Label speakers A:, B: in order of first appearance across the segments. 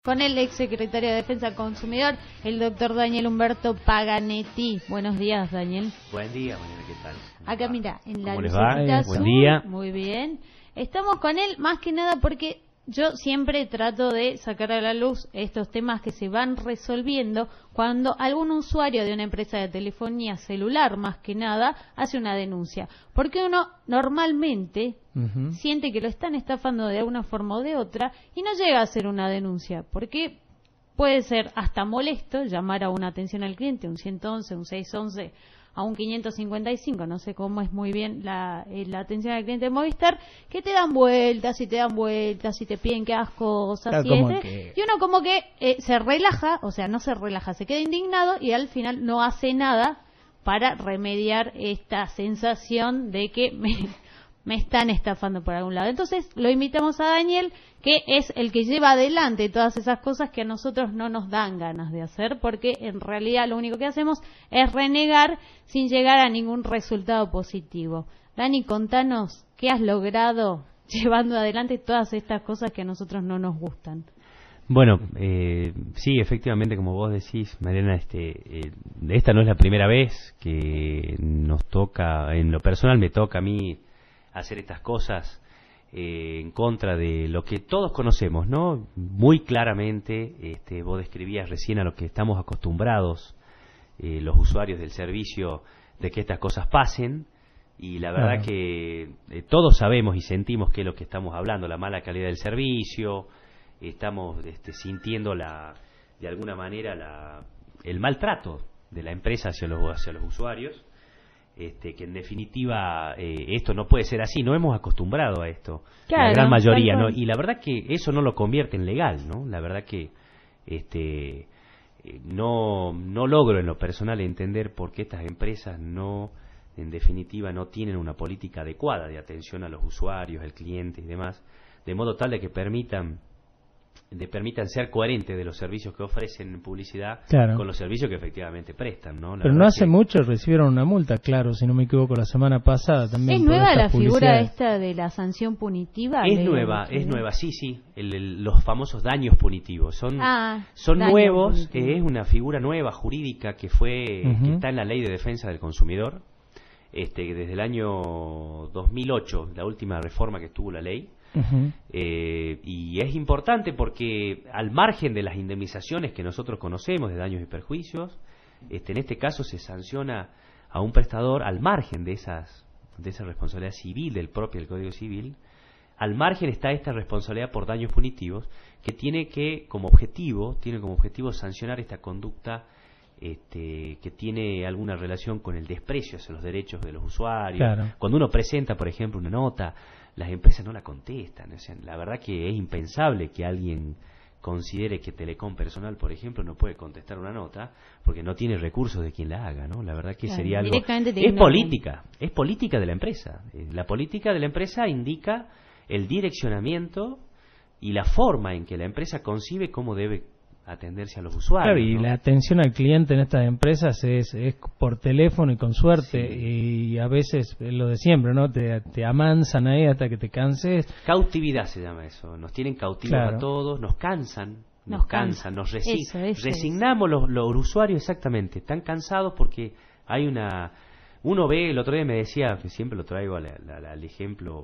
A: Con el ex secretario de Defensa del Consumidor, el doctor Daniel Humberto Paganetti. Buenos días, Daniel.
B: Buen día, Mañana, ¿qué tal?
A: Acá, mira, en la
B: ¿Cómo les va?
A: lucecita azul.
B: Buen día.
A: Muy bien. Estamos con él más que nada porque yo siempre trato de sacar a la luz estos temas que se van resolviendo cuando algún usuario de una empresa de telefonía celular, más que nada, hace una denuncia. Porque uno normalmente siente que lo están estafando de alguna forma o de otra y no llega a hacer una denuncia. Porque puede ser hasta molesto llamar a una atención al cliente, un 111, un 611, a un 555, no sé cómo es muy bien la atención al cliente de Movistar, que te dan vueltas y te dan vueltas y te piden que hagas cosas,
C: claro,
A: y uno como que se relaja, o sea, no se relaja, se queda indignado y al final no hace nada para remediar esta sensación de que me están estafando por algún lado. Entonces lo invitamos a Daniel, que es el que lleva adelante todas esas cosas que a nosotros no nos dan ganas de hacer, porque en realidad lo único que hacemos es renegar sin llegar a ningún resultado positivo. Dani, contanos qué has logrado llevando adelante todas estas cosas que a nosotros no nos gustan.
B: Bueno, sí, efectivamente, como vos decís, Mariana, esta no es la primera vez que nos toca, en lo personal me toca a mí hacer estas cosas en contra de lo que todos conocemos, ¿no? Muy claramente, vos describías recién a lo que estamos acostumbrados los usuarios del servicio de que estas cosas pasen, y la verdad que todos sabemos y sentimos que es lo que estamos hablando, la mala calidad del servicio, estamos sintiendo de alguna manera el maltrato de la empresa hacia los usuarios. Que en definitiva esto no puede ser así, no hemos acostumbrado a esto, claro, la gran mayoría, ¿no? Y la verdad que eso no lo convierte en legal, ¿no? La verdad que no logro en lo personal entender por qué estas empresas en definitiva no tienen una política adecuada de atención a los usuarios, al cliente y demás, de modo tal de que permitan ser coherentes de los servicios que ofrecen en publicidad, claro, con los servicios que efectivamente prestan, ¿no?
C: Pero no hace mucho recibieron una multa, claro, si no me equivoco, la semana pasada también.
A: ¿Es nueva la figura esta de la sanción punitiva?
B: Es nueva, sí, los famosos daños punitivos, son nuevos, es una figura nueva, jurídica, que está en la Ley de Defensa del Consumidor, desde el año 2008, la última reforma que tuvo la ley. Y es importante porque al margen de las indemnizaciones que nosotros conocemos de daños y perjuicios, en este caso se sanciona a un prestador al margen de esa responsabilidad civil del Código Civil. Al margen está esta responsabilidad por daños punitivos que tiene como objetivo sancionar esta conducta que tiene alguna relación con el desprecio hacia los derechos de los usuarios. Claro. Cuando uno presenta, por ejemplo, una nota, las empresas no la contestan. O sea, la verdad que es impensable que alguien considere que Telecom Personal, por ejemplo, no puede contestar una nota porque no tiene recursos de quien la haga, ¿no? La verdad que sería algo... Es política de la empresa. La política de la empresa indica el direccionamiento y la forma en que la empresa concibe cómo debe atenderse a los usuarios. Claro,
C: y
B: ¿no?
C: La atención al cliente en estas empresas es por teléfono y con suerte, sí. Y a veces es lo de siempre, ¿no? Te amansan ahí hasta que te canses.
B: Cautividad se llama eso, nos tienen cautivos a todos, nos cansan, nos resignamos los usuarios, exactamente, están cansados porque hay uno ve, el otro día me decía, que siempre lo traigo al ejemplo,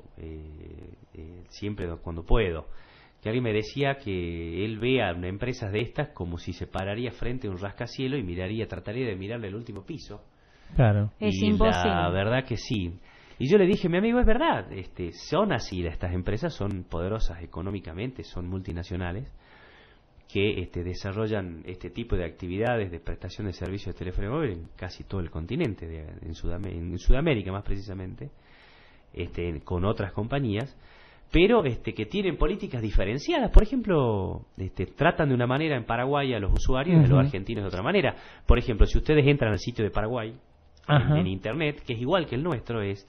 B: siempre cuando puedo, que alguien me decía que él ve a una empresa de estas como si se pararía frente a un rascacielos y trataría de mirarle el último piso.
C: Claro.
A: Es imposible.
B: La verdad que sí. Y yo le dije, mi amigo, es verdad, son así, estas empresas son poderosas económicamente, son multinacionales, que desarrollan este tipo de actividades de prestación de servicios de telefonía móvil en casi todo el continente, en Sudamérica más precisamente, con otras compañías, pero que tienen políticas diferenciadas. Por ejemplo, tratan de una manera en Paraguay a los usuarios y a los argentinos de otra manera. Por ejemplo, si ustedes entran al sitio de Paraguay en internet, que es igual que el nuestro, es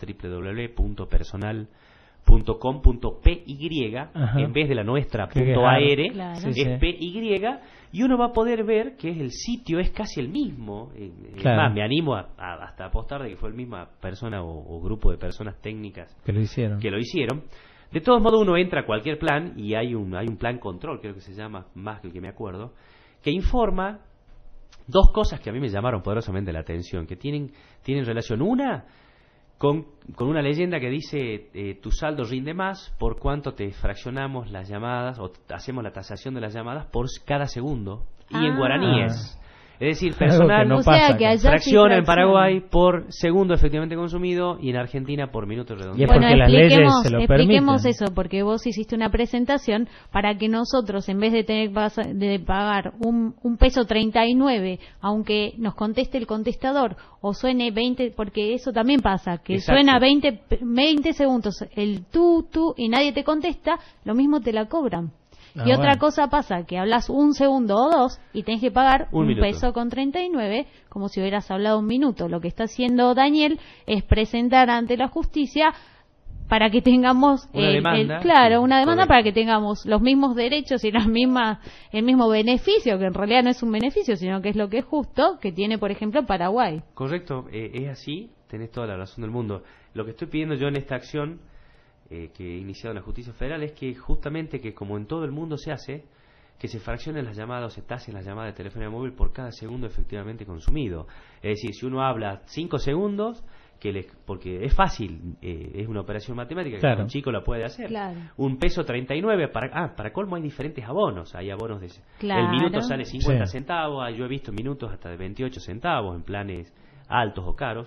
B: www.personal.com.py, en vez de la nuestra .ar, claro, es PY, y uno va a poder ver que el sitio es casi el mismo.
C: Claro.
B: Más, me animo hasta apostar de que fue la misma persona o grupo de personas técnicas
C: que lo hicieron,
B: De todos modos, uno entra a cualquier plan y hay un plan control, creo que se llama, más que el que me acuerdo, que informa dos cosas que a mí me llamaron poderosamente la atención, que tienen relación. Una, con una leyenda que dice tu saldo rinde más por cuanto te fraccionamos las llamadas o hacemos la tasación de las llamadas por cada segundo. Y en guaraní es decir, personal
C: no
B: fracciona en Paraguay por segundo efectivamente consumido y en Argentina por minuto redondeado.
C: Y es porque las leyes se lo
A: expliquemos
C: permiten.
A: eso, porque vos hiciste una presentación para que nosotros, en vez de tener de pagar un peso 39, aunque nos conteste el contestador o suene 20, porque eso también pasa, que
B: Exacto.
A: suena 20 segundos el tú y nadie te contesta, lo mismo te la cobran. Y otra cosa pasa, que hablas un segundo o dos y tenés que pagar un peso con 39, como si hubieras hablado un minuto. Lo que está haciendo Daniel es presentar ante la justicia para que tengamos
B: una demanda,
A: una demanda para que tengamos los mismos derechos y el mismo beneficio, que en realidad no es un beneficio, sino que es lo que es justo, que tiene, por ejemplo, Paraguay.
B: Correcto, es así, tenés toda la razón del mundo. Lo que estoy pidiendo yo en esta acción que he iniciado en la Justicia Federal es que justamente que como en todo el mundo se hace, que se fraccionen las llamadas o se tasen las llamadas de telefonía móvil por cada segundo efectivamente consumido. Es decir, si uno habla 5 segundos, porque es fácil, es una operación matemática que un chico la puede hacer.
A: Claro.
B: Un peso 39, para colmo hay diferentes abonos, hay abonos de... El minuto sale 50 centavos, yo he visto minutos hasta de 28 centavos en planes altos o caros.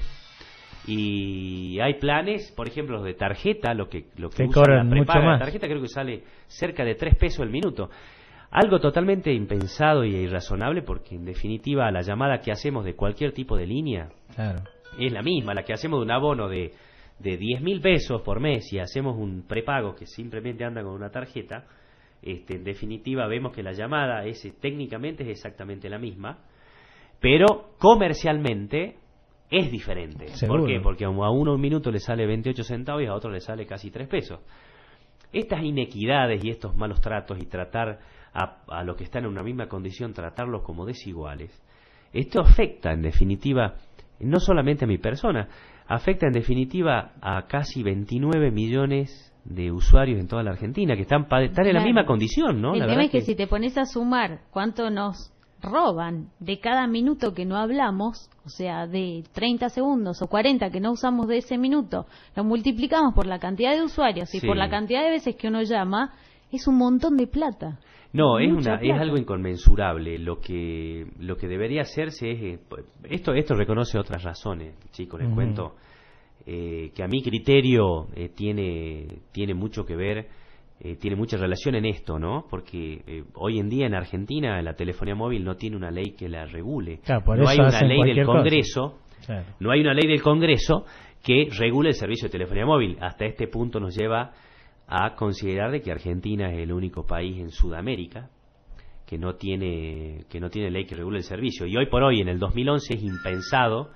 B: Y hay planes, por ejemplo, los de tarjeta, lo que usan la prepaga de tarjeta, creo que sale cerca de 3 pesos el minuto. Algo totalmente impensado y irrazonable, porque en definitiva la llamada que hacemos de cualquier tipo de línea es la misma, la que hacemos de un abono de 10.000 pesos por mes y hacemos un prepago que simplemente anda con una tarjeta. En definitiva vemos que la llamada técnicamente es exactamente la misma, pero comercialmente es diferente.
C: ¿Seguro?
B: ¿Por qué? Porque a uno un minuto le sale 28 centavos y a otro le sale casi 3 pesos. Estas inequidades y estos malos tratos y tratar a los que están en una misma condición, tratarlos como desiguales, esto afecta en definitiva no solamente a mi persona, afecta en definitiva a casi 29 millones de usuarios en toda la Argentina que están en la misma condición, ¿no?
A: El tema es que si te pones a sumar cuánto nos roban de cada minuto que no hablamos, o sea, de 30 segundos o 40 que no usamos de ese minuto, lo multiplicamos por la cantidad de usuarios y por la cantidad de veces que uno llama, es un montón de plata.
B: No, es algo inconmensurable. Lo que debería hacerse es esto reconoce otras razones, chicos, les cuento que a mi criterio tiene mucho que ver. Tiene mucha relación en esto, ¿no? Porque hoy en día en Argentina la telefonía móvil no tiene una ley que la regule. No hay una ley del Congreso, no hay una ley del Congreso que regule el servicio de telefonía móvil. Hasta este punto nos lleva a considerar de que Argentina es el único país en Sudamérica que no tiene ley que regule el servicio. Y hoy por hoy, en el 2011, es impensado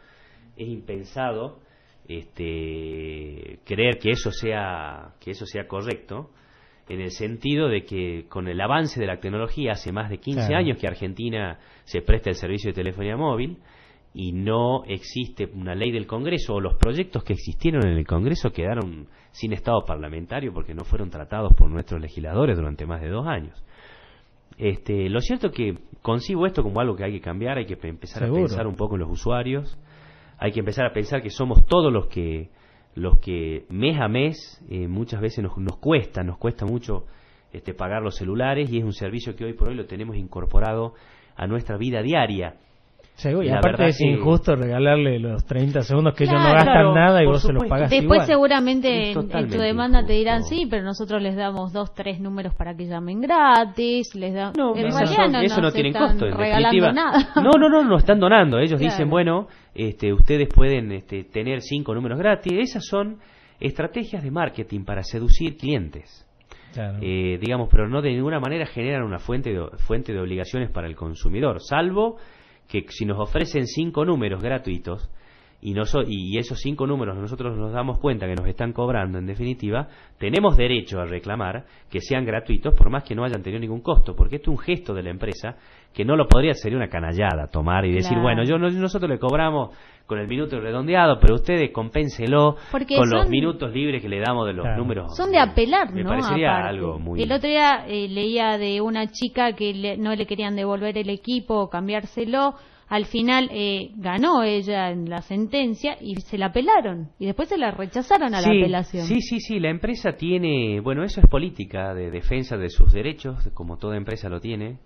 B: creer que eso sea correcto, en el sentido de que con el avance de la tecnología hace más de 15 años que Argentina se presta el servicio de telefonía móvil y no existe una ley del Congreso, o los proyectos que existieron en el Congreso quedaron sin estado parlamentario porque no fueron tratados por nuestros legisladores durante más de 2 años. Lo cierto es que concibo esto como algo que hay que cambiar, hay que empezar a pensar un poco en los usuarios, hay que empezar a pensar que somos todos los que mes a mes muchas veces nos cuesta mucho pagar los celulares, y es un servicio que hoy por hoy lo tenemos incorporado a nuestra vida diaria.
C: Y aparte es injusto regalarle los 30 segundos que ellos no gastan nada y vos se los pagás
A: después
C: igual.
A: Seguramente en tu demanda te dirán sí, pero nosotros les damos 2-3 números para que llamen gratis, les da...
B: eso no tiene costo, en definitiva.
A: Nada.
B: No están donando. Ellos dicen, bueno, ustedes pueden tener 5 números gratis. Esas son estrategias de marketing para seducir clientes. Pero no de ninguna manera generan una fuente de obligaciones para el consumidor, salvo que si nos ofrecen 5 números gratuitos, y esos 5 números nosotros nos damos cuenta que nos están cobrando, en definitiva, tenemos derecho a reclamar que sean gratuitos por más que no hayan tenido ningún costo, porque esto es un gesto de la empresa que no lo podría, sería una canallada tomar y decir, bueno, nosotros le cobramos con el minuto redondeado, pero ustedes compénselo con los minutos libres que le damos de los números.
A: Son de apelar,
B: me
A: ¿no?
B: parecería algo muy...
A: El otro día leía de una chica que no le querían devolver el equipo o cambiárselo. Al final ganó ella en la sentencia y se la apelaron. Y después se la rechazaron a la apelación.
B: Sí, la empresa tiene... Bueno, eso es política de defensa de sus derechos, como toda empresa lo tiene.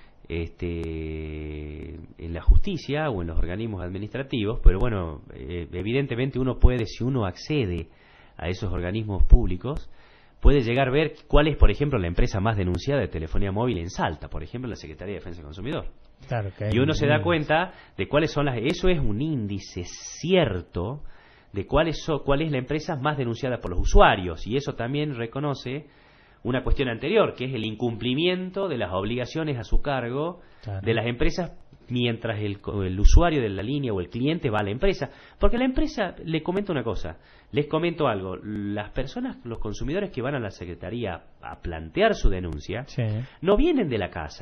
B: En la justicia o en los organismos administrativos, pero bueno, evidentemente uno puede, si uno accede a esos organismos públicos, puede llegar a ver cuál es, por ejemplo, la empresa más denunciada de telefonía móvil en Salta, por ejemplo, la Secretaría de Defensa del Consumidor.
C: Claro que
B: y uno se da cuenta de cuáles son eso es un índice cierto de cuál es la empresa más denunciada por los usuarios, y eso también reconoce una cuestión anterior, que es el incumplimiento de las obligaciones a su cargo de las empresas mientras el usuario de la línea o el cliente va a la empresa. Porque la empresa, les comento algo, las personas, los consumidores que van a la Secretaría a plantear su denuncia, no vienen de la casa,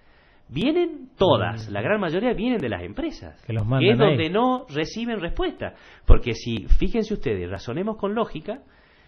B: vienen todas, la gran mayoría vienen de las empresas, que es donde no reciben respuesta. Porque si, fíjense ustedes, razonemos con lógica,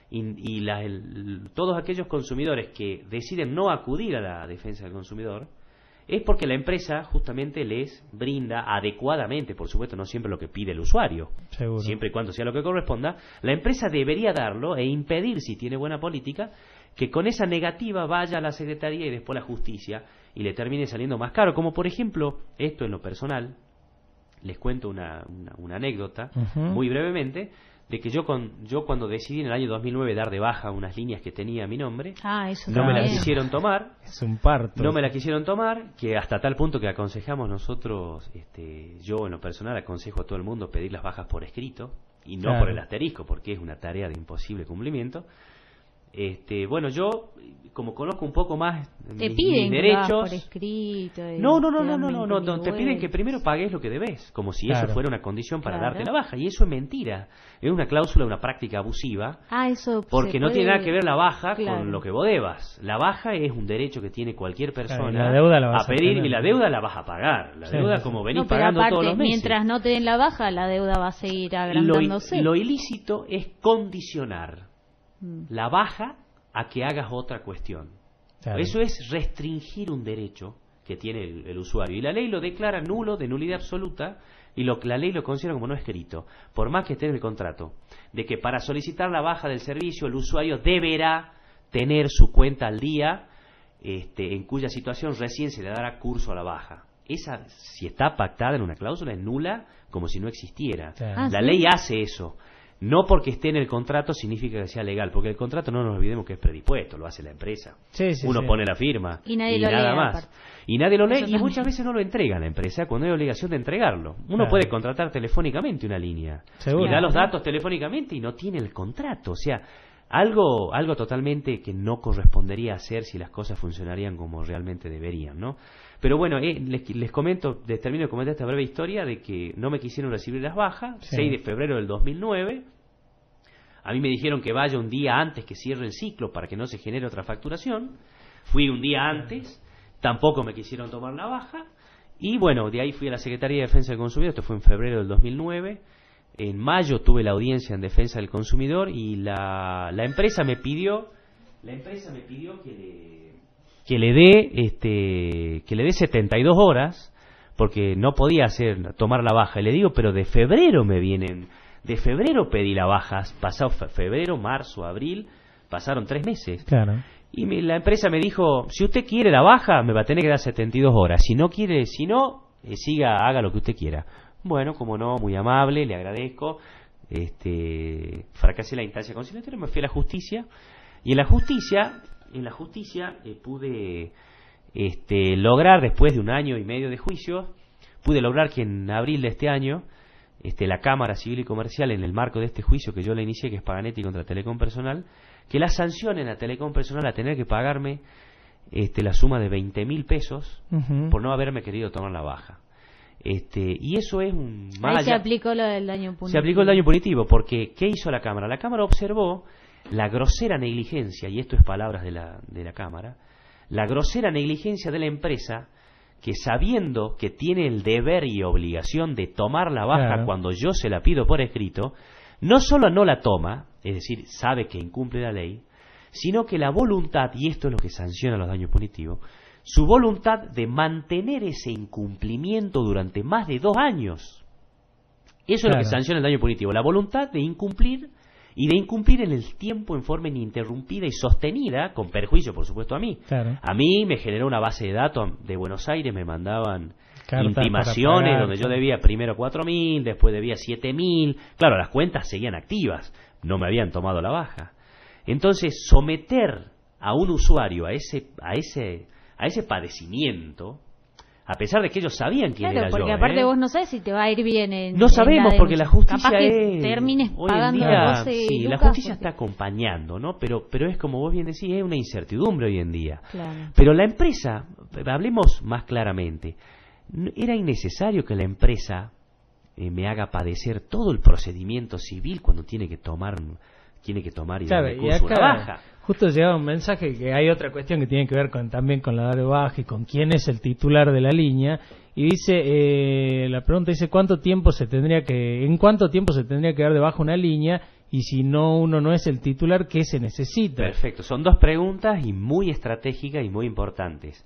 B: y todos aquellos consumidores que deciden no acudir a la defensa del consumidor, es porque la empresa justamente les brinda adecuadamente, por supuesto no siempre lo que pide el usuario, siempre y cuando sea lo que corresponda, la empresa debería darlo e impedir, si tiene buena política, que con esa negativa vaya a la Secretaría y después a la Justicia y le termine saliendo más caro. Como por ejemplo, esto en lo personal, les cuento una anécdota, muy brevemente, de que yo cuando decidí en el año 2009 dar de baja unas líneas que tenía a mi nombre, no me las quisieron tomar.
C: Es un parto.
B: No me las quisieron tomar, que hasta tal punto que aconsejamos nosotros, yo en lo personal aconsejo a todo el mundo pedir las bajas por escrito, y no por el asterisco, porque es una tarea de imposible cumplimiento. Bueno, yo como conozco un poco más mis derechos,
A: por escrito,
B: no, te piden que primero pagues lo que debes, como si eso fuera una condición para darte la baja, y eso es mentira, es una cláusula, una práctica abusiva, porque no tiene nada que ver la baja con lo que vos debas. La baja es un derecho que tiene cualquier persona a pedir, y la deuda la vas a pagar, la deuda como venís pagando todos los meses.
A: Mientras no te den la baja, la deuda va a seguir agrandándose.
B: Lo ilícito es condicionar la baja a que hagas otra cuestión. Eso es restringir un derecho que tiene el usuario, y la ley lo declara nulo, de nulidad absoluta, y la ley lo considera como no escrito, por más que esté en el contrato, de que para solicitar la baja del servicio el usuario deberá tener su cuenta al día, en cuya situación recién se le dará curso a la baja. Esa, si está pactada en una cláusula, es nula, como si no existiera. La ley hace eso. No porque esté en el contrato significa que sea legal, porque el contrato, no nos olvidemos que es predispuesto, lo hace la empresa. Uno pone la firma
A: y nadie
B: lo nada lee, más. Y nadie lo lee, y muchas veces no lo entrega la empresa cuando hay obligación de entregarlo. Uno puede contratar telefónicamente una línea y da los datos telefónicamente y no tiene el contrato. O sea, algo totalmente que no correspondería hacer si las cosas funcionarían como realmente deberían, ¿no? Pero bueno, les comento, termino de comentar esta breve historia de que no me quisieron recibir las bajas, 6 de febrero del 2009. A mí me dijeron que vaya un día antes que cierre el ciclo para que no se genere otra facturación. Fui un día antes, tampoco me quisieron tomar la baja. Y bueno, de ahí fui a la Secretaría de Defensa del Consumidor, esto fue en febrero del 2009. En mayo tuve la audiencia en Defensa del Consumidor y la empresa me pidió que le dé 72 horas porque no podía tomar la baja. Y le digo, pero de febrero me vienen, de febrero pedí la baja, pasado febrero, marzo, abril, pasaron 3 meses.
C: Claro.
B: Y la empresa me dijo, si usted quiere la baja, me va a tener que dar 72 horas. Si no quiere, haga lo que usted quiera. Bueno, como no, muy amable, le agradezco. Fracasé la instancia conciliatoria, me fui a la justicia. Y en la justicia pude lograr, después de 1 año y medio de juicio, pude lograr que en abril de este año la Cámara Civil y Comercial, en el marco de este juicio que yo le inicié, que es Paganetti contra Telecom Personal, que la sancionen a Telecom Personal a tener que pagarme la suma de 20.000 pesos por no haberme querido tomar la baja. Y eso es
A: Ahí se aplicó lo del daño punitivo.
B: Se aplicó el daño punitivo, porque ¿qué hizo la Cámara? La Cámara observó la grosera negligencia, y esto es palabras de la Cámara, la grosera negligencia de la empresa, que sabiendo que tiene el deber y obligación de tomar la baja cuando yo se la pido por escrito, no solo no la toma, es decir, sabe que incumple la ley, sino que la voluntad, y esto es lo que sanciona los daños punitivos, su voluntad de mantener ese incumplimiento durante más de 2 años. Eso es lo que sanciona el daño punitivo, la voluntad de incumplir, y de incumplir en el tiempo en forma ininterrumpida y sostenida, con perjuicio, por supuesto, a mí. A mí me generó una base de datos de Buenos Aires, me mandaban intimaciones donde yo debía primero 4.000, después debía 7.000. Claro, las cuentas seguían activas, no me habían tomado la baja. Entonces, someter a un usuario a ese padecimiento, a pesar de que ellos sabían quién era yo.
A: Porque aparte vos no sabes si te va a ir bien
B: no sabemos, porque la justicia
A: capaz que termines pagando
B: sí, la justicia está acompañando, ¿no? Pero es como vos bien decís, es una incertidumbre hoy en día. Pero la empresa, hablemos más claramente, era innecesario que la empresa me haga padecer todo el procedimiento civil cuando tiene que tomar y darme curso una baja.
C: Justo llegaba un mensaje que hay otra cuestión que tiene que ver también con la dar de baja y con quién es el titular de la línea, y dice, la pregunta dice, ¿en cuánto tiempo se tendría que dar de baja una línea? Y si uno no es el titular, ¿qué se necesita?
B: Perfecto, son 2 preguntas y muy estratégicas y muy importantes.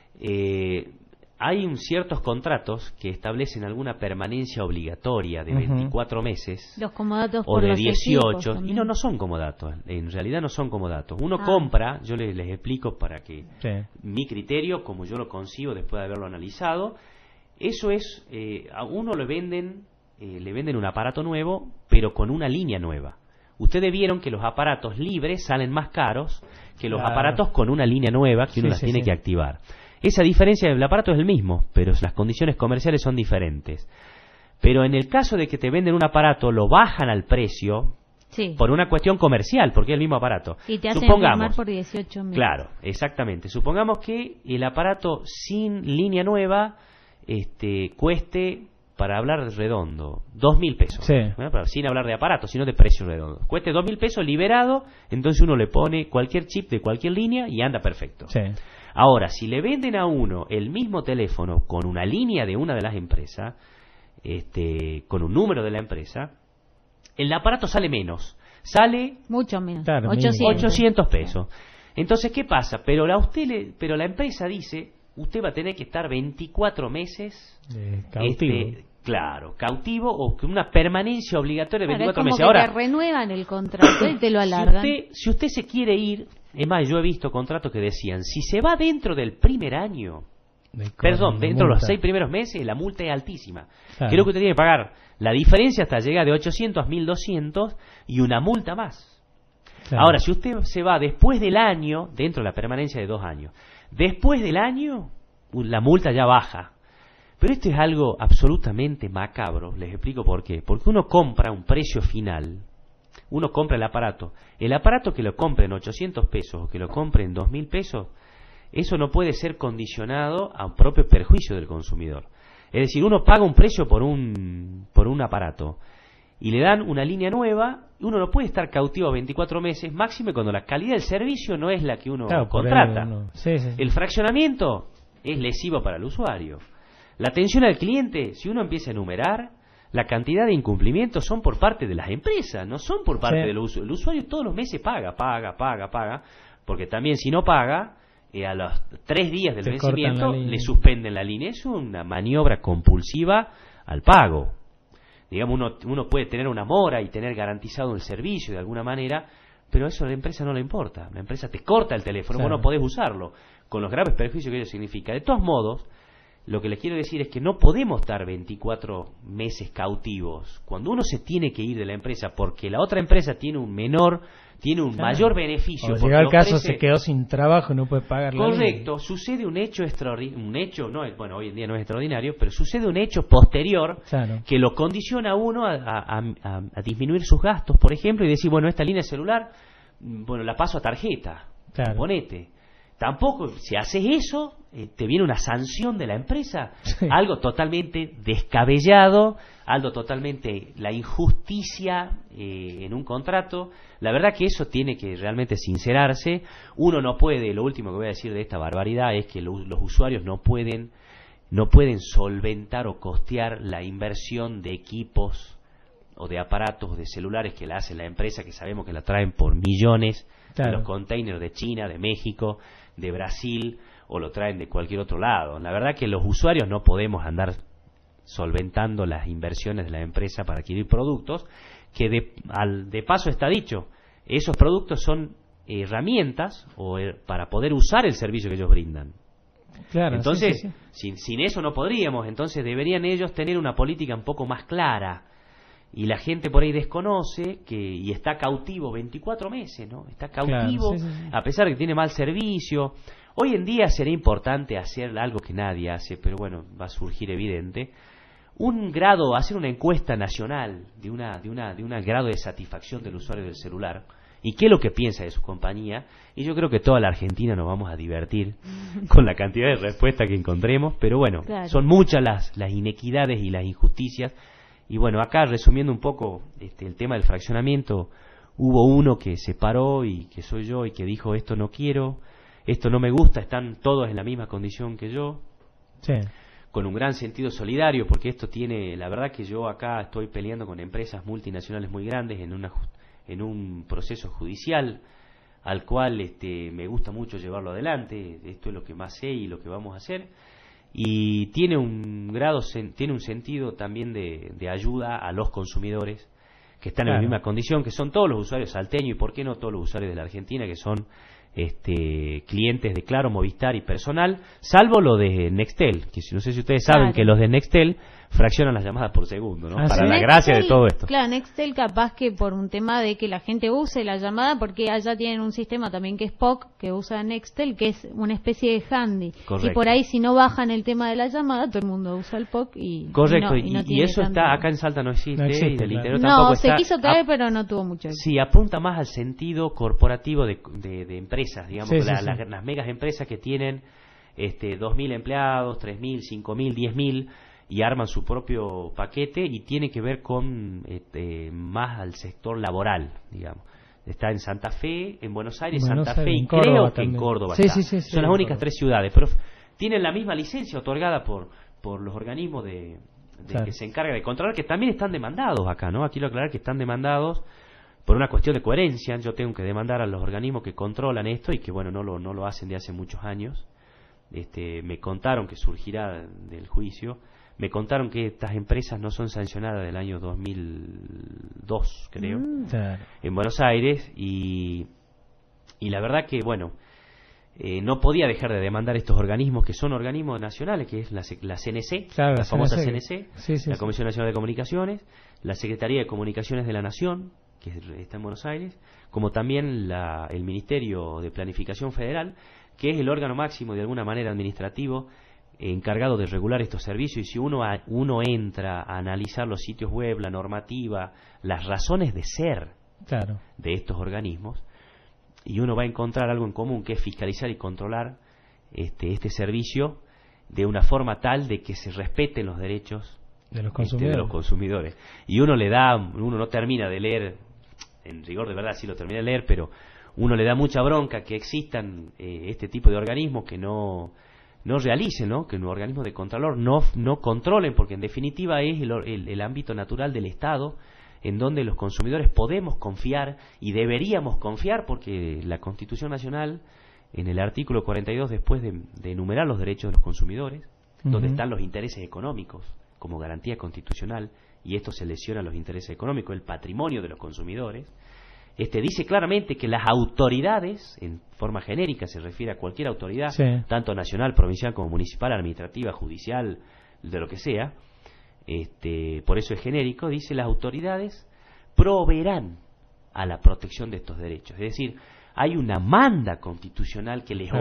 B: Hay ciertos contratos que establecen alguna permanencia obligatoria de 24 meses
A: los comodatos
B: o de 18, y no son comodatos, en realidad no son comodatos. Uno compra, yo les explico para que mi criterio, como yo lo concibo después de haberlo analizado, eso es, a uno le venden un aparato nuevo, pero con una línea nueva. Ustedes vieron que los aparatos libres salen más caros que los aparatos con una línea nueva que uno las tiene que activar. Esa diferencia del aparato es el mismo, pero las condiciones comerciales son diferentes. Pero en el caso de que te venden un aparato, lo bajan al precio por una cuestión comercial, porque es el mismo aparato.
A: Y te hacen firmar por 18.000.
B: Claro, exactamente. Supongamos que el aparato sin línea nueva cueste, para hablar redondo, 2.000 pesos. Sin hablar de aparato, sino de precio redondo. Cueste 2.000 pesos liberado, entonces uno le pone cualquier chip de cualquier línea y anda perfecto. Ahora, si le venden a uno el mismo teléfono con una línea de una de las empresas, con un número de la empresa, el aparato sale menos. Sale
A: mucho menos,
B: 800 pesos. Entonces, ¿qué pasa? Pero la empresa dice, usted va a tener que estar 24 meses
C: cautivo.
B: Cautivo, o una permanencia obligatoria de 24 meses.
A: Ahora te renuevan el contrato y te lo alargan.
B: Si usted se quiere ir, es más, yo he visto contratos que decían, si se va dentro del primer año, dentro de los 6 primeros meses, la multa es altísima. Creo que usted tiene que pagar la diferencia hasta llegar de 800 a 1.200 y una multa más. Ahora, si usted se va después del año, dentro de la permanencia de 2 años, después del año, la multa ya baja. Pero esto es algo absolutamente macabro, les explico por qué. Porque uno compra un precio final, uno compra el aparato que lo compre en 800 pesos o que lo compre en 2.000 pesos, eso no puede ser condicionado a un propio perjuicio del consumidor. Es decir, uno paga un precio por un aparato y le dan una línea nueva, y uno no puede estar cautivo 24 meses, máxime cuando la calidad del servicio no es la que uno contrata. El fraccionamiento es lesivo para el usuario. La atención al cliente, si uno empieza a enumerar, la cantidad de incumplimientos son por parte de las empresas, no son por parte del usuario. El usuario todos los meses paga, porque también si no paga, a los 3 días del vencimiento le suspenden la línea. Es una maniobra compulsiva al pago. Digamos, uno puede tener una mora y tener garantizado el servicio de alguna manera, pero eso a la empresa no le importa. La empresa te corta el teléfono, vos no podés usarlo, con los graves perjuicios que ello significa. De todos modos, lo que les quiero decir es que no podemos estar 24 meses cautivos. Cuando uno se tiene que ir de la empresa porque la otra empresa tiene un mayor beneficio.
C: O llega el caso, se quedó sin trabajo y no puede pagar la línea.
B: Correcto, sucede un hecho hoy en día no es extraordinario, pero sucede un hecho posterior que lo condiciona a uno a disminuir sus gastos, por ejemplo, y decir, bueno, esta línea celular, la paso a tarjeta, ponete. tampoco, si haces eso, te viene una sanción de la empresa. Sí. Algo totalmente descabellado, algo totalmente la injusticia en un contrato. La verdad que eso tiene que realmente sincerarse. Uno no puede, lo último que voy a decir de esta barbaridad es que los usuarios no pueden solventar o costear la inversión de equipos o de aparatos, de celulares que la hace la empresa, que sabemos que la traen por millones, claro, de los containers de China, de México, de Brasil, o lo traen de cualquier otro lado. La verdad que los usuarios no podemos andar solventando las inversiones de la empresa para adquirir productos, que de paso está dicho, esos productos son herramientas para poder usar el servicio que ellos brindan. Claro, entonces, sí. Sin eso no podríamos, entonces deberían ellos tener una política un poco más clara. Y la gente por ahí desconoce y está cautivo 24 meses, ¿no? Está cautivo, claro, sí. A pesar de que tiene mal servicio. Hoy en día sería importante hacer algo que nadie hace, pero bueno, va a surgir evidente. Hacer una encuesta nacional de un grado de satisfacción del usuario del celular. ¿Y qué es lo que piensa de su compañía? Y yo creo que toda la Argentina nos vamos a divertir con la cantidad de respuestas que encontremos. Pero bueno, claro, son muchas las inequidades y las injusticias. Y bueno, acá resumiendo un poco el tema del fraccionamiento, hubo uno que se paró y que soy yo y que dijo esto no quiero, esto no me gusta, están todos en la misma condición que yo, sí, con un gran sentido solidario, porque esto tiene, la verdad que yo acá estoy peleando con empresas multinacionales muy grandes en un proceso judicial al cual me gusta mucho llevarlo adelante, esto es lo que más sé y lo que vamos a hacer. Y tiene un sentido también de ayuda a los consumidores que están, claro, en la misma condición, que son todos los usuarios salteños y por qué no todos los usuarios de la Argentina, que son clientes de Claro, Movistar y Personal, salvo lo de Nextel, que no sé si ustedes saben, claro, que los de Nextel fraccionan las llamadas por segundo, ¿no? Para la Nextel, gracia de todo esto.
A: Claro, Nextel capaz que por un tema de que la gente use la llamada, porque allá tienen un sistema también que es POC, que usa Nextel, que es una especie de handy. Correcto. Y por ahí si no bajan el tema de la llamada, todo el mundo usa el POC y
B: correcto,
A: y
B: eso está acá en Salta no existe y del interior
A: no,
B: tampoco
A: se quiso traer pero no tuvo mucho éxito.
B: Sí, apunta más al sentido corporativo de empresas, digamos, las megas empresas que tienen 2.000 empleados, 3.000, 5.000, 10.000 y arman su propio paquete y tiene que ver con más al sector laboral, digamos. Está en Santa Fe, en Buenos Aires, Santa Fe y creo que en Córdoba está. Sí, son las únicas tres ciudades, pero tienen la misma licencia otorgada por los organismos claro, que se encargan de controlar, que también están demandados acá, ¿no? Aquí quiero aclarar que están demandados por una cuestión de coherencia. Yo tengo que demandar a los organismos que controlan esto y que, bueno, no lo hacen de hace muchos años. Me contaron que surgirá del juicio. Me contaron que estas empresas no son sancionadas del año 2002, creo, claro, en Buenos Aires. Y la verdad que, bueno, no podía dejar de demandar estos organismos, que son organismos nacionales, que es la CNC, claro, la famosa CNC, la Comisión Nacional de Comunicaciones, la Secretaría de Comunicaciones de la Nación, que está en Buenos Aires, como también el Ministerio de Planificación Federal, que es el órgano máximo de alguna manera administrativo encargado de regular estos servicios. Y si uno entra a analizar los sitios web, la normativa, las razones de ser, claro, de estos organismos, y uno va a encontrar algo en común, que es fiscalizar y controlar este servicio de una forma tal de que se respeten los derechos de los consumidores. Y uno no termina de leer, en rigor de verdad sí lo termina de leer, pero uno le da mucha bronca que existan este tipo de organismos que no realicen, ¿no? Que un organismo de contralor no controlen, porque en definitiva es el ámbito natural del Estado, en donde los consumidores podemos confiar y deberíamos confiar, porque la Constitución Nacional, en el artículo 42, después de enumerar los derechos de los consumidores, donde están los intereses económicos como garantía constitucional, y esto se lesiona los intereses económicos, el patrimonio de los consumidores, dice claramente que las autoridades, en forma genérica se refiere a cualquier autoridad, sí, tanto nacional, provincial como municipal, administrativa, judicial, de lo que sea, por eso es genérico, dice las autoridades proveerán a la protección de estos derechos. Es decir, hay una manda constitucional que les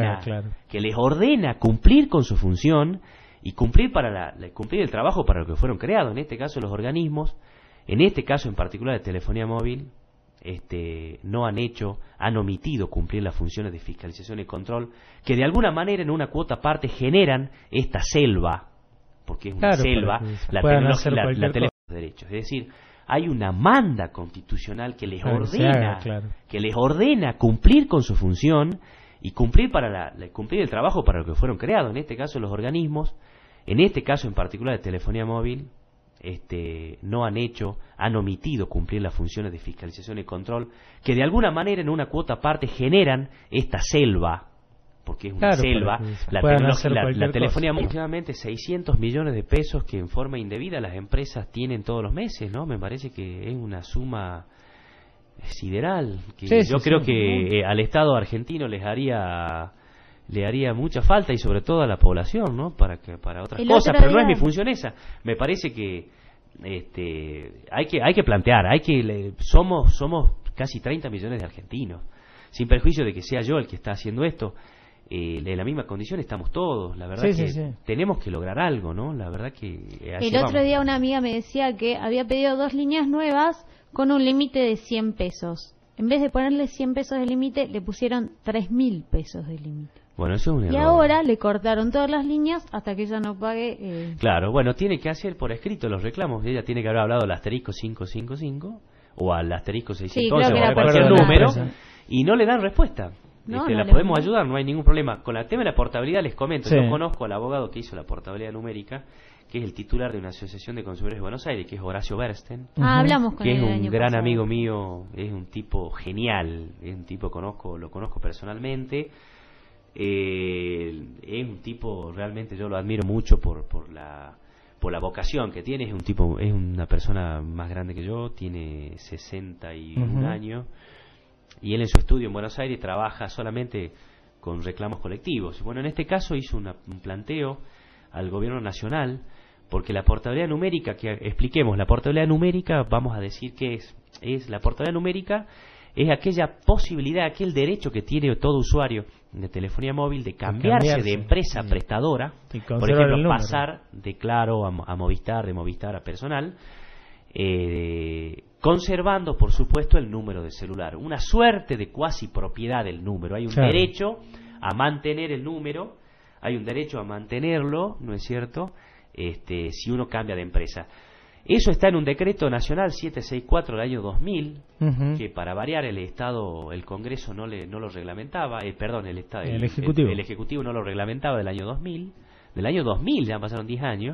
B: ordena cumplir con su función y cumplir cumplir el trabajo para lo que fueron creados, en este caso los organismos, en este caso en particular de telefonía móvil, no han hecho, han omitido cumplir las funciones de fiscalización y control que de alguna manera en una cuota aparte generan esta selva, porque es una selva, la tecnología, la teléfono de derechos. Es decir, hay una manda constitucional que les ordena cumplir con su función y cumplir cumplir el trabajo para lo que fueron creados, en este caso los organismos, en este caso en particular de telefonía móvil, no han hecho, han omitido cumplir las funciones de fiscalización y control que de alguna manera en una cuota aparte generan esta selva, porque es una selva, la telefonía móvil, aproximadamente 600 millones de pesos que en forma indebida las empresas tienen todos los meses, ¿no? Me parece que es una suma sideral, que yo creo que al Estado argentino le haría mucha falta, y sobre todo a la población, ¿no? Para otras cosas, pero no es mi función esa. Me parece que hay que plantear, somos casi 30 millones de argentinos, sin perjuicio de que sea yo el que está haciendo esto. En la misma condición estamos todos, la verdad tenemos que lograr algo, ¿no? La verdad que
A: el otro día una amiga me decía que había pedido 2 líneas nuevas con un límite de 100 pesos. En vez de ponerle 100 pesos de límite, le pusieron 3.000 pesos de límite.
B: Bueno, eso es un error.
A: Y ahora le cortaron todas las líneas hasta que ella no pague.
B: Claro, bueno, tiene que hacer por escrito los reclamos. Ella tiene que haber hablado al asterisco 555 o al asterisco 611 o a cualquier número, y no le dan respuesta. La podemos ayudar, no hay ningún problema. Con el tema de la portabilidad les comento, yo conozco al abogado que hizo la portabilidad numérica, que es el titular de una asociación de consumidores de Buenos Aires, que es Horacio Bersten,
A: hablamos con
B: que
A: él,
B: es un gran amigo mío, es un tipo genial, es un tipo lo conozco personalmente, es un tipo realmente, yo lo admiro mucho por la vocación que tiene. Es una persona más grande que yo, tiene 61 años, y él en su estudio en Buenos Aires trabaja solamente con reclamos colectivos. Bueno, en este caso hizo un planteo al gobierno nacional, porque la portabilidad numérica, la portabilidad numérica, vamos a decir que es la portabilidad numérica, es aquella posibilidad, aquel derecho que tiene todo usuario de telefonía móvil de cambiarse de empresa prestadora, por ejemplo, pasar de Claro a Movistar, de Movistar a Personal, conservando, por supuesto, el número de celular. Una suerte de cuasi propiedad del número. Hay un derecho a mantener el número, hay un derecho a mantenerlo, ¿no es cierto?, si uno cambia de empresa. Eso está en un decreto nacional 764 del año 2000, que para variar el Congreso no lo reglamentaba, el Ejecutivo no lo reglamentaba del año 2000, ya pasaron 10 años,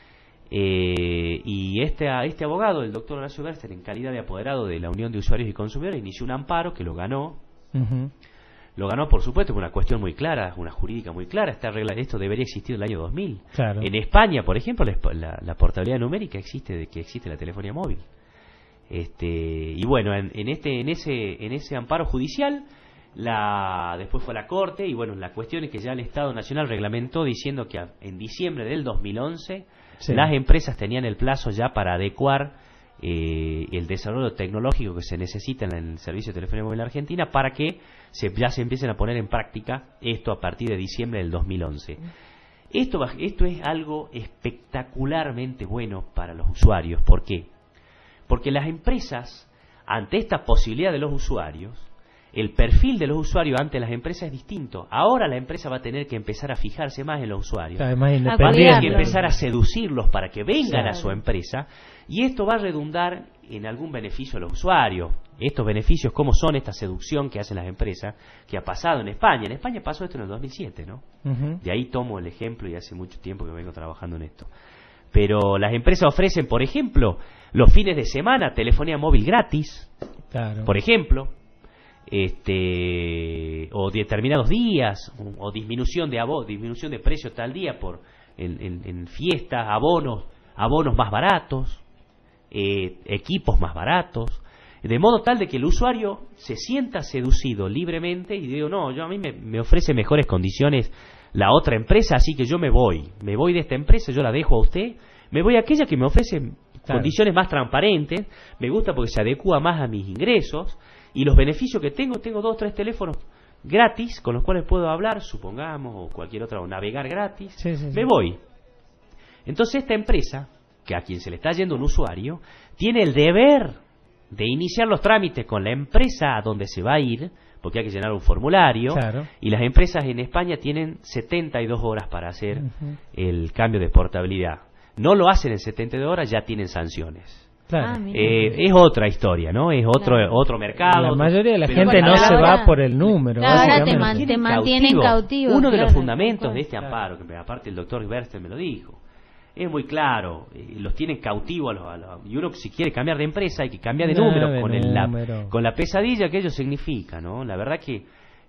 B: y este abogado, el doctor Horacio Bersten, en calidad de apoderado de la Unión de Usuarios y Consumidores, inició un amparo que lo ganó. Lo ganó, por supuesto, por una cuestión muy clara, una jurídica muy clara. Esto debería existir en el año 2000. Claro. En España, por ejemplo, la portabilidad numérica existe de que existe la telefonía móvil. Y bueno, en ese amparo judicial, después fue a la Corte, y bueno, la cuestión es que ya el Estado Nacional reglamentó diciendo que en diciembre del 2011 las empresas tenían el plazo ya para adecuar el desarrollo tecnológico que se necesita en el servicio de telefonía móvil en Argentina para que ya se empiecen a poner en práctica esto a partir de diciembre del 2011. Esto es algo espectacularmente bueno para los usuarios. ¿Por qué? Porque las empresas, ante esta posibilidad de los usuarios, el perfil de los usuarios ante las empresas es distinto. Ahora la empresa va a tener que empezar a fijarse más en los usuarios. Va a tener que empezar a seducirlos para que vengan a su empresa, y esto va a redundar en algún beneficio a los usuarios. Estos beneficios, ¿cómo son esta seducción que hacen las empresas? Que ha pasado en España. En España pasó esto en el 2007, ¿no? De ahí tomo el ejemplo, y hace mucho tiempo que vengo trabajando en esto. Pero las empresas ofrecen, por ejemplo, los fines de semana telefonía móvil gratis, por ejemplo, o determinados días, o disminución de precio tal día en fiestas, abonos más baratos, equipos más baratos, de modo tal de que el usuario se sienta seducido libremente y digo, no, a mí me ofrece mejores condiciones la otra empresa, así que yo me voy de esta empresa, yo la dejo a usted, me voy a aquella que me ofrece condiciones más transparentes, me gusta porque se adecua más a mis ingresos, y los beneficios que tengo 2 o 3 teléfonos gratis con los cuales puedo hablar, supongamos, o cualquier otra, o navegar gratis, me voy. Entonces esta empresa, que a quien se le está yendo un usuario, tiene el deber de iniciar los trámites con la empresa a donde se va a ir, porque hay que llenar un formulario,
C: claro.
B: Y las empresas en España tienen 72 horas para hacer el cambio de portabilidad. No lo hacen en 72 horas, ya tienen sanciones.
C: Claro.
B: Es otra historia, ¿no? Es otro mercado.
C: La mayoría de la gente no se va por el número.
A: Claro, ahora te mantienen cautivo.
B: Uno de los fundamentos de este amparo, que aparte el doctor Berster me lo dijo, es muy claro, los tienen cautivos y uno si quiere cambiar de empresa hay que cambiar de número con la pesadilla que ello significa, ¿no? La verdad que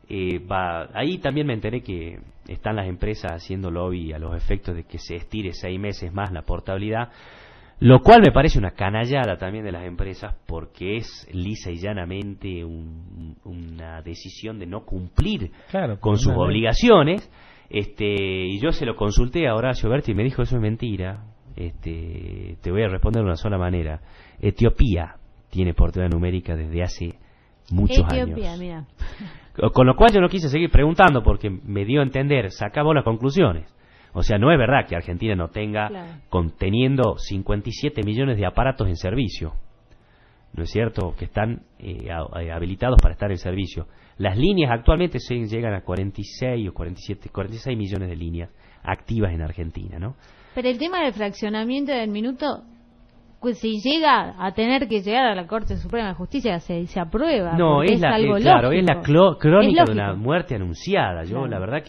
B: ahí también me enteré que están las empresas haciendo lobby a los efectos de que se estire 6 meses más la portabilidad, lo cual me parece una canallada también de las empresas, porque es lisa y llanamente una decisión de no cumplir con sus obligaciones. Y yo se lo consulté a Horacio Berti y me dijo, eso es mentira. Te voy a responder de una sola manera. Etiopía tiene portabilidad numérica desde hace muchos años. Mira. Con lo cual yo no quise seguir preguntando porque me dio a entender, sacamos las conclusiones. O sea, no es verdad que Argentina no tenga, conteniendo 57 millones de aparatos en servicio, ¿no es cierto?, que están habilitados para estar en servicio. Las líneas actualmente llegan a 46 o 46 millones de líneas activas en Argentina, ¿no?
A: Pero el tema del fraccionamiento del minuto, pues si llega a tener que llegar a la Corte Suprema de Justicia, se aprueba.
B: No, es
A: algo
B: claro,
A: lógico.
B: es la crónica de una muerte anunciada. Yo, la verdad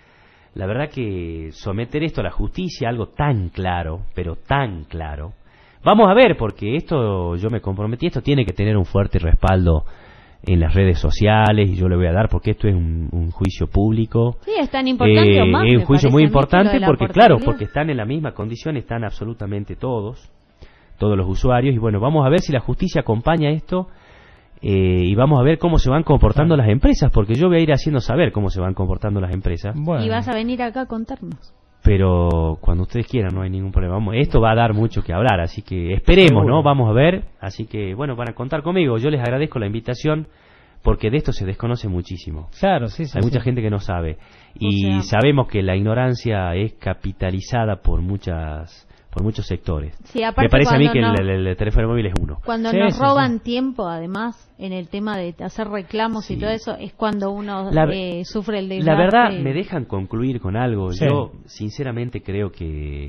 B: que someter esto a la justicia, algo tan claro, pero tan claro. Vamos a ver, porque esto, yo me comprometí, esto tiene que tener un fuerte respaldo en las redes sociales, y yo le voy a dar, porque esto es un juicio público.
A: Sí, es tan importante o más.
B: Es un juicio muy importante porque, claro, porque están en la misma condición, están absolutamente todos los usuarios, y bueno, vamos a ver si la justicia acompaña esto, y vamos a ver cómo se van comportando las empresas, porque yo voy a ir haciendo saber cómo se van comportando las empresas.
A: Bueno. Y vas a venir acá a contarnos.
B: Pero cuando ustedes quieran, no hay ningún problema. Esto va a dar mucho que hablar, así que esperemos, ¿no? Vamos a ver. Así que, bueno, van a contar conmigo. Yo les agradezco la invitación, porque de esto se desconoce muchísimo.
C: Claro, sí.
B: Hay mucha gente que no sabe. Y sabemos que la ignorancia es capitalizada por muchos sectores.
A: Sí,
B: me parece a mí que el teléfono móvil es uno.
A: Cuando nos roban tiempo, además, en el tema de hacer reclamos y todo eso, es cuando uno sufre el desgaste.
B: La verdad, me dejan concluir con algo. Sí. Yo, sinceramente, creo que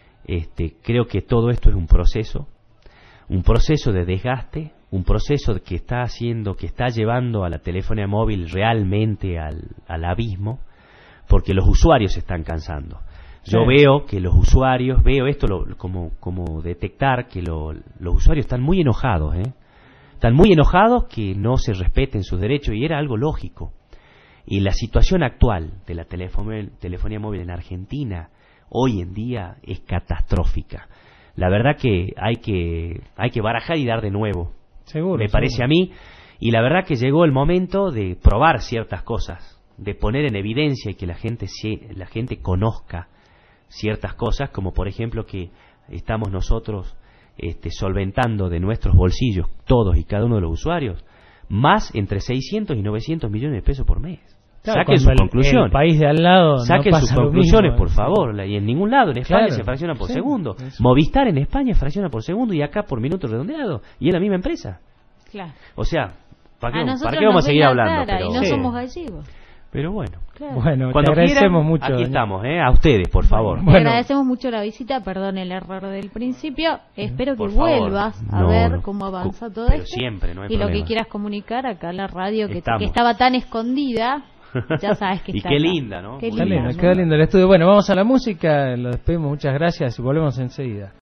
B: todo esto es un proceso de desgaste, un proceso que está llevando a la telefonía móvil realmente al abismo, porque los usuarios se están cansando. Yo veo que los usuarios, como detectar que los usuarios están muy enojados, Están muy enojados que no se respeten sus derechos, y era algo lógico. Y la situación actual de la telefonía móvil en Argentina hoy en día es catastrófica. La verdad que hay que barajar y dar de nuevo. Seguro. Me parece a mí, y la verdad que llegó el momento de probar ciertas cosas, de poner en evidencia y que la gente conozca ciertas cosas, como por ejemplo que estamos nosotros solventando de nuestros bolsillos, todos y cada uno de los usuarios, más entre 600 y 900 millones de pesos por mes. Claro, saquen sus conclusiones.
C: El país de al lado
B: saquen sus conclusiones, por favor. Y en ningún lado en España se fracciona por segundo. Movistar en España fracciona por segundo, y acá por minuto redondeado, y es la misma empresa.
A: Claro.
B: O sea, ¿para qué vamos a seguir hablando?
A: Pero, y no somos gallegos.
B: Pero bueno,
C: bueno,
B: cuando
C: te agradecemos
B: quieran,
C: mucho.
B: Aquí estamos, a ustedes, por favor.
A: Te agradecemos mucho la visita, perdón el error del principio. Espero que vuelvas a ver cómo avanza todo esto.
B: Siempre, no hay
A: y
B: problema.
A: Lo que quieras comunicar acá en la radio, que estaba tan escondida, ya sabes que está.
B: Y qué linda, ¿no?
C: Qué lindo el estudio. Bueno, vamos a la música, lo despedimos, muchas gracias y volvemos enseguida.